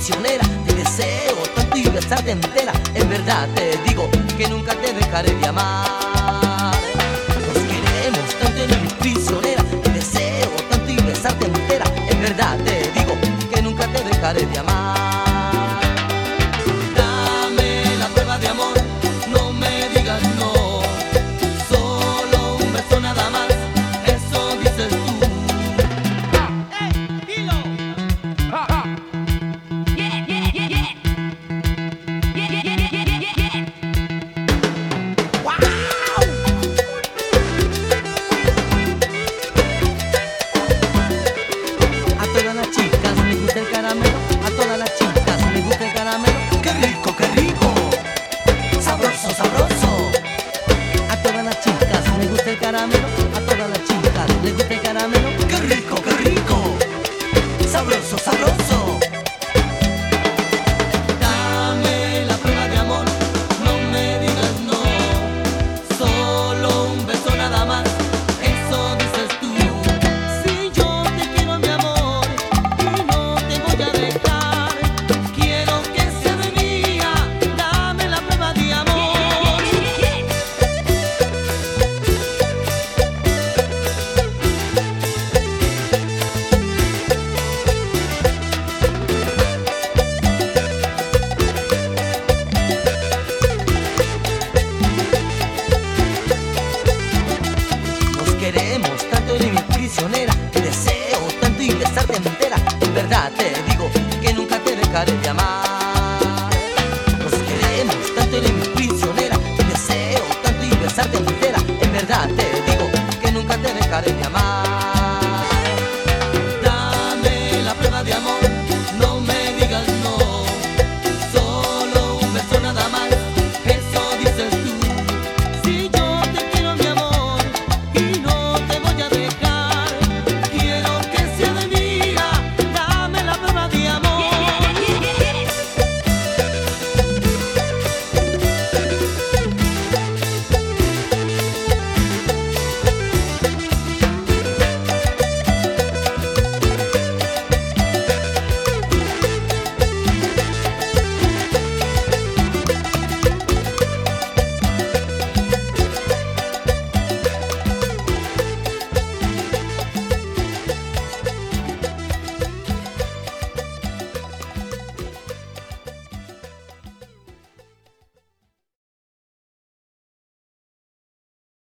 prisionera. Te deseo tanto y besarte entera. En verdad te digo que nunca te dejaré de amar. Nos queremos tanto, eres mi prisionera. Te deseo tanto y besarte entera. En verdad te digo que nunca te dejaré de amar. Dame la prueba de amor, no me digas no. Solo un beso nada más, eso dices tú. Dilo. Yeah, yeah, yeah, yeah. Yeah, yeah, yeah, yeah, yeah, yeah. ¡Wow! A todas las chicas les gusta el caramelo. A todas las chicas les gusta el caramelo. ¡Qué rico, qué rico! ¡Sabroso, sabroso! A todas las chicas les gusta el caramelo. A todas las chicas les gusta el caramelo. ¡Qué rico, qué rico! ¡Sabroso, sabroso! Dame la prueba de amor, no me digas no. Solo un beso nada más, eso dices tú. Si yo te quiero, mi amor, y no te voy a dejar, quiero que seas mía, dame la prueba de amor. Nos queremos tanto, eres mi prisionera. Te deseo tanto y besarte entera. En verdad te digo que nunca te dejaré de amar. Nos queremos tanto, eres mi prisionera. Te deseo tanto y besarte entera. En verdad te digo que nunca te dejaré de amar.